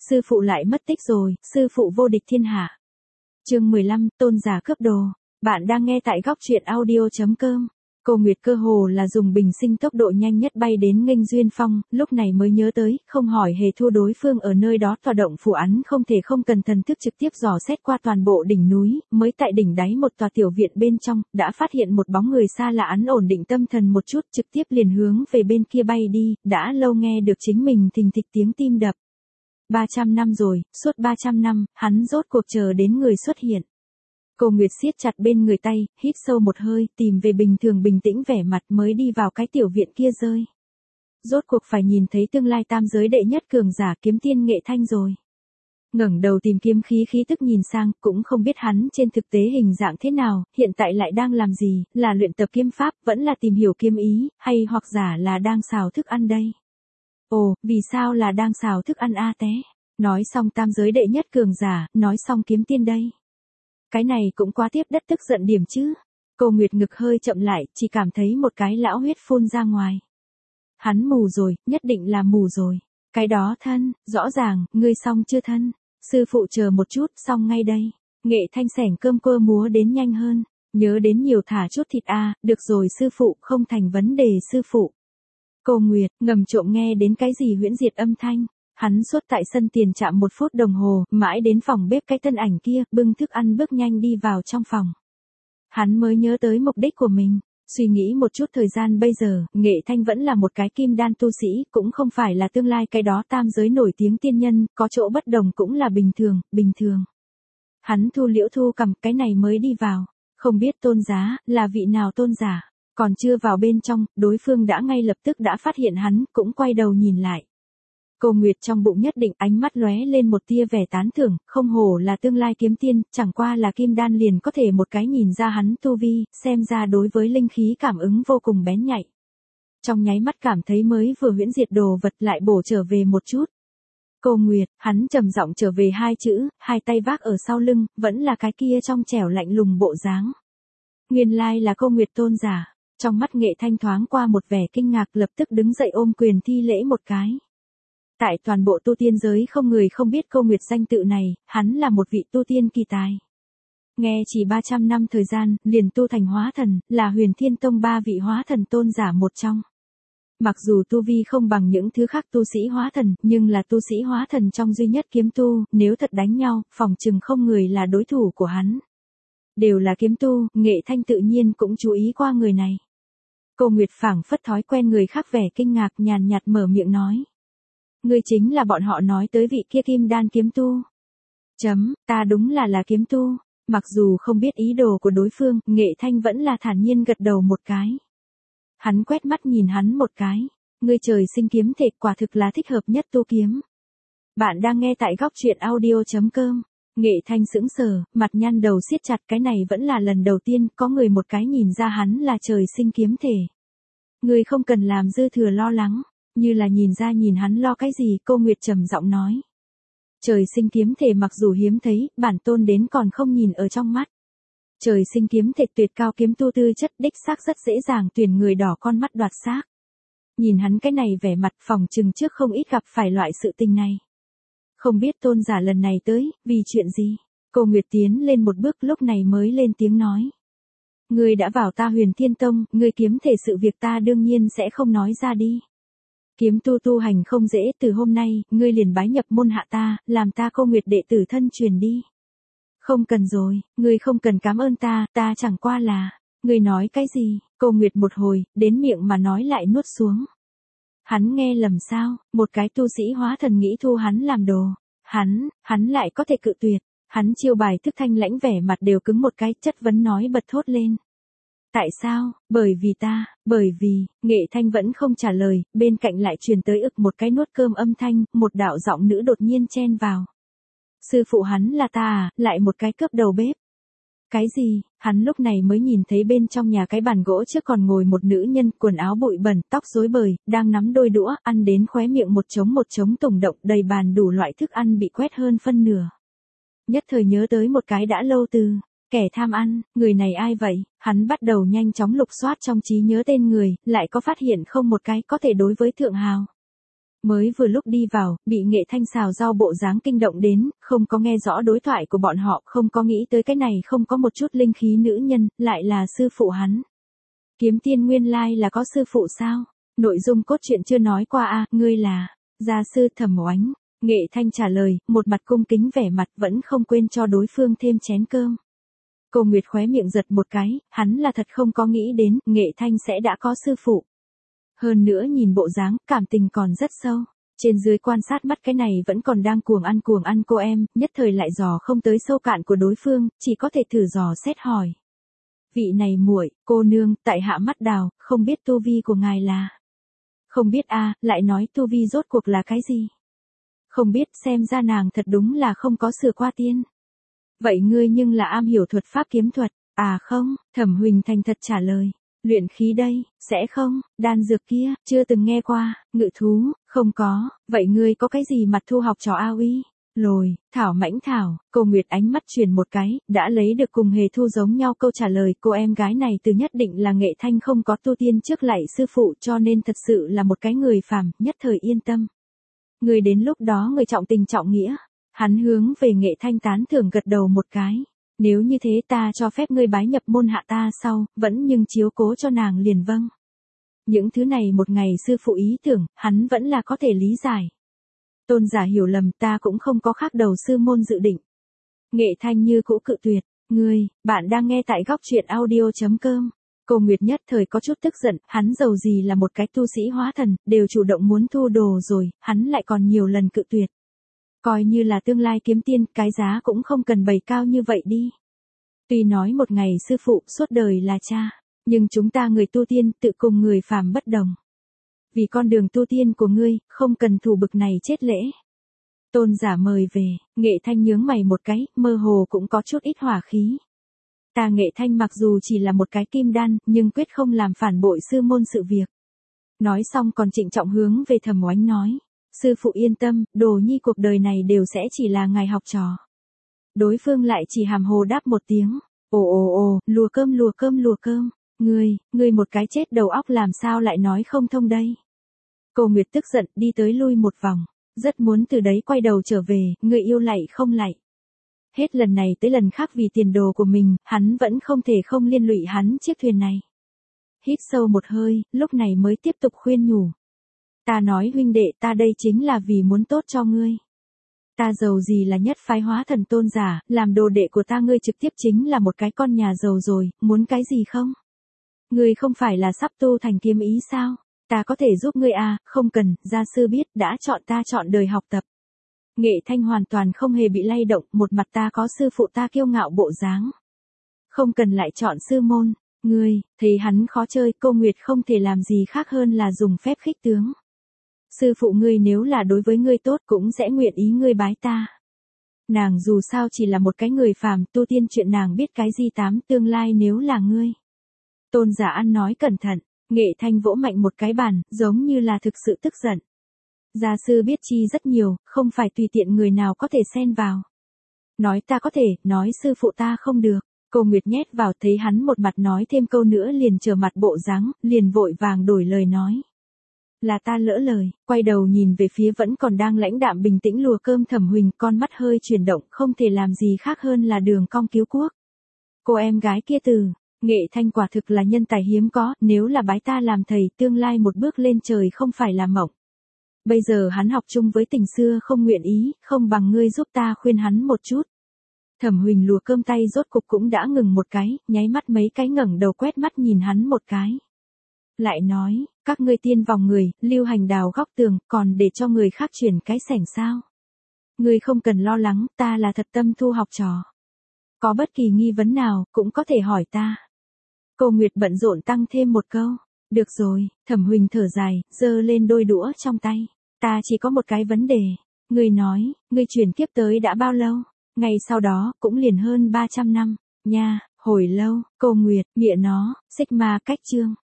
sư phụ lại mất tích rồi, sư phụ vô địch thiên hạ. Chương 15, tôn giả cướp đồ. Bạn đang nghe tại góc truyện audio.com. Cô Nguyệt cơ hồ là dùng bình sinh tốc độ nhanh nhất bay đến nghênh Duyên Phong, lúc này mới nhớ tới, không hỏi hề thua đối phương ở nơi đó tọa động phủ án không thể không cần thần thức trực tiếp dò xét qua toàn bộ đỉnh núi, mới tại đỉnh đáy một tòa tiểu viện bên trong, đã phát hiện một bóng người xa lạ án ổn định tâm thần một chút trực tiếp liền hướng về bên kia bay đi, đã lâu nghe được chính mình thình thịch tiếng tim đập. 300 năm rồi, suốt 300 năm, hắn rốt cuộc chờ đến người xuất hiện. Cô Nguyệt siết chặt bên người tay, hít sâu một hơi, tìm về bình thường bình tĩnh vẻ mặt mới đi vào cái tiểu viện kia rơi. Rốt cuộc phải nhìn thấy tương lai tam giới đệ nhất cường giả Kiếm Tiên Nghệ Thanh rồi. Ngẩng đầu tìm kiếm khí tức nhìn sang, cũng không biết hắn trên thực tế hình dạng thế nào, hiện tại lại đang làm gì, là luyện tập kiếm pháp, vẫn là tìm hiểu kiếm ý, hay hoặc giả là đang xào thức ăn đây. Ồ, vì sao là đang xào thức ăn a té? Nói xong tam giới đệ nhất cường giả, nói xong kiếm tiên đây. Cái này cũng quá tiếp đất tức giận điểm chứ. Cô Nguyệt ngực hơi chậm lại, chỉ cảm thấy một cái lão huyết phun ra ngoài. Hắn mù rồi, nhất định là mù rồi. Cái đó thân, rõ ràng, ngươi xong chưa thân. Sư phụ chờ một chút, xong ngay đây. Nghệ Thanh sẻng cơm cơ múa đến nhanh hơn. Nhớ đến nhiều thả chút thịt a, được rồi sư phụ, không thành vấn đề sư phụ. Cô Nguyệt, ngầm trộm nghe đến cái gì huyễn diệt âm thanh. Hắn suốt tại sân tiền chạm 1 phút đồng hồ, mãi đến phòng bếp cái thân ảnh kia, bưng thức ăn bước nhanh đi vào trong phòng. Hắn mới nhớ tới mục đích của mình, suy nghĩ một chút thời gian bây giờ, Nghệ Thanh vẫn là một cái kim đan tu sĩ, cũng không phải là tương lai cái đó tam giới nổi tiếng tiên nhân, có chỗ bất đồng cũng là bình thường. Hắn thu liễu thu cầm cái này mới đi vào, không biết tôn giá, là vị nào tôn giả, còn chưa vào bên trong, đối phương đã ngay lập tức đã phát hiện hắn, cũng quay đầu nhìn lại. Cô Nguyệt trong bụng nhất định ánh mắt lóe lên một tia vẻ tán thưởng, không hổ là tương lai kiếm tiên, chẳng qua là kim đan liền có thể một cái nhìn ra hắn tu vi, xem ra đối với linh khí cảm ứng vô cùng bén nhạy. Trong nháy mắt cảm thấy mới vừa huyễn diệt đồ vật lại bổ trở về một chút. Cô Nguyệt, hắn trầm giọng trở về 2 chữ, 2 tay vác ở sau lưng, vẫn là cái kia trong trẻo lạnh lùng bộ dáng. Nguyên lai là cô Nguyệt tôn giả, trong mắt Nghệ Thanh thoáng qua một vẻ kinh ngạc lập tức đứng dậy ôm quyền thi lễ một cái. Tại toàn bộ tu tiên giới không người không biết cô Nguyệt danh tự này, hắn là một vị tu tiên kỳ tài. Nghe chỉ 300 năm thời gian, liền tu thành hóa thần, là Huyền Thiên Tông 3 vị hóa thần tôn giả một trong. Mặc dù tu vi không bằng những thứ khác tu sĩ hóa thần, nhưng là tu sĩ hóa thần trong duy nhất kiếm tu, nếu thật đánh nhau, phòng chừng không người là đối thủ của hắn. Đều là kiếm tu, Nghệ Thanh tự nhiên cũng chú ý qua người này. Cô Nguyệt phảng phất thói quen người khác vẻ kinh ngạc nhàn nhạt mở miệng nói. Ngươi chính là bọn họ nói tới vị kia kim đan kiếm tu. Ta đúng là kiếm tu. Mặc dù không biết ý đồ của đối phương, Nghệ Thanh vẫn là thản nhiên gật đầu một cái. Hắn quét mắt nhìn hắn một cái. Ngươi trời sinh kiếm thể quả thực là thích hợp nhất tu kiếm. Bạn đang nghe tại góc truyện audio.com. Nghệ Thanh sững sờ, mặt nhăn đầu siết chặt cái này vẫn là lần đầu tiên có người một cái nhìn ra hắn là trời sinh kiếm thể. Ngươi không cần làm dư thừa lo lắng. Như là nhìn ra nhìn hắn lo cái gì, cô Nguyệt trầm giọng nói. Trời sinh kiếm thể mặc dù hiếm thấy, bản tôn đến còn không nhìn ở trong mắt. Trời sinh kiếm thể tuyệt cao kiếm tu tư chất đích xác rất dễ dàng tuyển người đỏ con mắt đoạt xác. Nhìn hắn cái này vẻ mặt phòng chừng trước không ít gặp phải loại sự tình này. Không biết tôn giả lần này tới, vì chuyện gì? Cô Nguyệt tiến lên một bước lúc này mới lên tiếng nói. Ngươi đã vào ta Huyền Thiên Tông, ngươi kiếm thể sự việc ta đương nhiên sẽ không nói ra đi. Kiếm tu hành không dễ, từ hôm nay, ngươi liền bái nhập môn hạ ta, làm ta cô Nguyệt đệ tử thân truyền đi. Không cần rồi, ngươi không cần cảm ơn ta chẳng qua là, ngươi nói cái gì, cô Nguyệt một hồi, đến miệng mà nói lại nuốt xuống. Hắn nghe lầm sao, một cái tu sĩ hóa thần nghĩ thu hắn làm đồ, hắn lại có thể cự tuyệt, hắn chiêu bài thức thanh lãnh vẻ mặt đều cứng một cái chất vấn nói bật thốt lên. Tại sao? Bởi vì, Nghệ Thanh vẫn không trả lời, bên cạnh lại truyền tới ực một cái nuốt cơm âm thanh, một đạo giọng nữ đột nhiên chen vào. Sư phụ hắn là ta à, lại một cái cướp đầu bếp. Cái gì? Hắn lúc này mới nhìn thấy bên trong nhà cái bàn gỗ trước còn ngồi một nữ nhân, quần áo bụi bẩn, tóc rối bời, đang nắm đôi đũa, ăn đến khóe miệng một trống tùng động, đầy bàn đủ loại thức ăn bị quét hơn phân nửa. Nhất thời nhớ tới một cái đã lâu từ. Kẻ tham ăn, người này ai vậy? Hắn bắt đầu nhanh chóng lục soát trong trí nhớ tên người, lại có phát hiện không một cái có thể đối với thượng hào. Mới vừa lúc đi vào, bị Nghệ Thanh xào rau bộ dáng kinh động đến, không có nghe rõ đối thoại của bọn họ, không có nghĩ tới cái này không có một chút linh khí nữ nhân, lại là sư phụ hắn. Kiếm tiên nguyên lai là có sư phụ sao? Nội dung cốt truyện chưa nói qua à, ngươi là, gia sư Thẩm Oánh. Nghệ Thanh trả lời, một mặt cung kính vẻ mặt vẫn không quên cho đối phương thêm chén cơm. Cô Nguyệt khóe miệng giật một cái, hắn là thật không có nghĩ đến, Nghệ Thanh sẽ đã có sư phụ. Hơn nữa nhìn bộ dáng, cảm tình còn rất sâu. Trên dưới quan sát mắt cái này vẫn còn đang cuồng ăn cô em, nhất thời lại dò không tới sâu cạn của đối phương, chỉ có thể thử dò xét hỏi. Vị này muội, cô nương, tại hạ mắt đào, không biết tu vi của ngài là. Không biết a, lại nói tu vi rốt cuộc là cái gì? Không biết, xem ra nàng thật đúng là không có sửa qua tiên. Vậy ngươi nhưng là am hiểu thuật pháp kiếm thuật, à không, Thẩm Huỳnh thành thật trả lời. Luyện khí đây, sẽ không, đan dược kia, chưa từng nghe qua, ngự thú, không có, vậy ngươi có cái gì mặt thu học trò A Uy? Lồi, Thảo Mãnh Thảo, cô Nguyệt ánh mắt chuyển một cái, đã lấy được cùng Hề Thu giống nhau câu trả lời, cô em gái này từ nhất định là Nghệ Thanh không có tu tiên trước lại sư phụ cho nên thật sự là một cái người phàm, nhất thời yên tâm. Người đến lúc đó người trọng tình trọng nghĩa, hắn hướng về Nghệ Thanh tán thưởng gật đầu một cái. Nếu như thế ta cho phép ngươi bái nhập môn hạ ta sau, vẫn nhưng chiếu cố cho nàng liền vâng. Những thứ này một ngày sư phụ ý tưởng, hắn vẫn là có thể lý giải. Tôn giả hiểu lầm ta cũng không có khác đầu sư môn dự định. Nghệ Thanh như cũ cự tuyệt, bạn đang nghe tại góc truyện audio.com. Cô Nguyệt nhất thời có chút tức giận, hắn giàu gì là một cái tu sĩ hóa thần, đều chủ động muốn thu đồ rồi, hắn lại còn nhiều lần cự tuyệt. Coi như là tương lai kiếm tiên, cái giá cũng không cần bày cao như vậy đi. Tuy nói một ngày sư phụ suốt đời là cha, nhưng chúng ta người tu tiên tự cùng người phàm bất đồng. Vì con đường tu tiên của ngươi, không cần thủ bực này chết lễ. Tôn giả mời về, Nghệ Thanh nhướng mày một cái, mơ hồ cũng có chút ít hỏa khí. Ta Nghệ Thanh mặc dù chỉ là một cái kim đan, nhưng quyết không làm phản bội sư môn sự việc. Nói xong còn trịnh trọng hướng về Thẩm Oánh nói. Sư phụ yên tâm, đồ nhi cuộc đời này đều sẽ chỉ là ngài học trò. Đối phương lại chỉ hàm hồ đáp một tiếng. Ồ, lùa cơm. Ngươi một cái chết đầu óc làm sao lại nói không thông đây. Cô Nguyệt tức giận đi tới lui một vòng. Rất muốn từ đấy quay đầu trở về, người yêu lạy không lạy. Hết lần này tới lần khác vì tiền đồ của mình, hắn vẫn không thể không liên lụy hắn chiếc thuyền này. Hít sâu một hơi, lúc này mới tiếp tục khuyên nhủ. Ta nói huynh đệ ta đây chính là vì muốn tốt cho ngươi. Ta giàu gì là nhất phái hóa thần tôn giả, làm đồ đệ của ta ngươi trực tiếp chính là một cái con nhà giàu rồi, muốn cái gì không? Ngươi không phải là sắp tu thành kiếm ý sao? Ta có thể giúp ngươi à, không cần, gia sư biết, đã chọn ta chọn đời học tập. Nghệ Thanh hoàn toàn không hề bị lay động, một mặt ta có sư phụ ta kiêu ngạo bộ dáng. Không cần lại chọn sư môn, ngươi, thấy hắn khó chơi, cô Nguyệt không thể làm gì khác hơn là dùng phép khích tướng. Sư phụ ngươi nếu là đối với ngươi tốt cũng sẽ nguyện ý ngươi bái ta. Nàng dù sao chỉ là một cái người phàm, tu tiên chuyện nàng biết cái gì tám, tương lai nếu là ngươi. Tôn giả ăn nói cẩn thận, Nghệ Thanh vỗ mạnh một cái bàn, giống như là thực sự tức giận. Gia sư biết chi rất nhiều, không phải tùy tiện người nào có thể xen vào. Nói ta có thể, nói sư phụ ta không được. Cô Nguyệt nhét vào thấy hắn một mặt nói thêm câu nữa liền trở mặt bộ dáng, liền vội vàng đổi lời nói. Là ta lỡ lời, quay đầu nhìn về phía vẫn còn đang lãnh đạm bình tĩnh lùa cơm Thẩm Huỳnh, con mắt hơi chuyển động, không thể làm gì khác hơn là đường cong cứu quốc. Cô em gái kia từ, Nghệ Thanh quả thực là nhân tài hiếm có, nếu là bái ta làm thầy tương lai một bước lên trời không phải là mộng. Bây giờ hắn học chung với tình xưa không nguyện ý, không bằng ngươi giúp ta khuyên hắn một chút. Thẩm Huỳnh lùa cơm tay rốt cục cũng đã ngừng một cái, nháy mắt mấy cái ngẩng đầu quét mắt nhìn hắn một cái. Lại nói, các ngươi tiên vòng người, lưu hành đào góc tường, còn để cho người khác chuyển cái sảnh sao. Ngươi không cần lo lắng, ta là thật tâm thu học trò. Có bất kỳ nghi vấn nào, cũng có thể hỏi ta. Cô Nguyệt bận rộn tăng thêm một câu. Được rồi, Thẩm Huỳnh thở dài, giơ lên đôi đũa trong tay. Ta chỉ có một cái vấn đề. Ngươi nói, ngươi chuyển kiếp tới đã bao lâu? Ngày sau đó, cũng liền hơn 300 năm. Nha, hồi lâu, cô Nguyệt, nghĩa nó, xích ma cách chương.